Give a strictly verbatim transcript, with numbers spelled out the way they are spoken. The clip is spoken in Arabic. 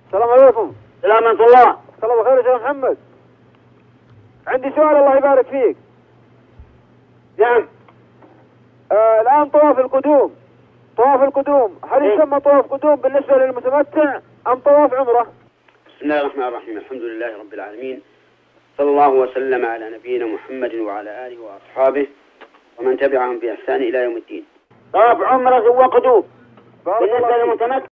السلام عليكم. السلام ورحمة الله. الله بخير يا شيخ محمد. عندي سؤال الله يبارك فيك. نعم. آه الآن طواف القدوم، طواف القدوم هل إيه؟ يسمى طواف قدوم بالنسبة للمتمتع أم طواف عمرة؟ بسم الله الرحمن الرحيم، الحمد لله رب العالمين، صلى الله وسلم على نبينا محمد وعلى آله وأصحابه ومن تبعهم بإحسان إلى يوم الدين. طواف عمرة وقدوم بالنسبة للمتمتع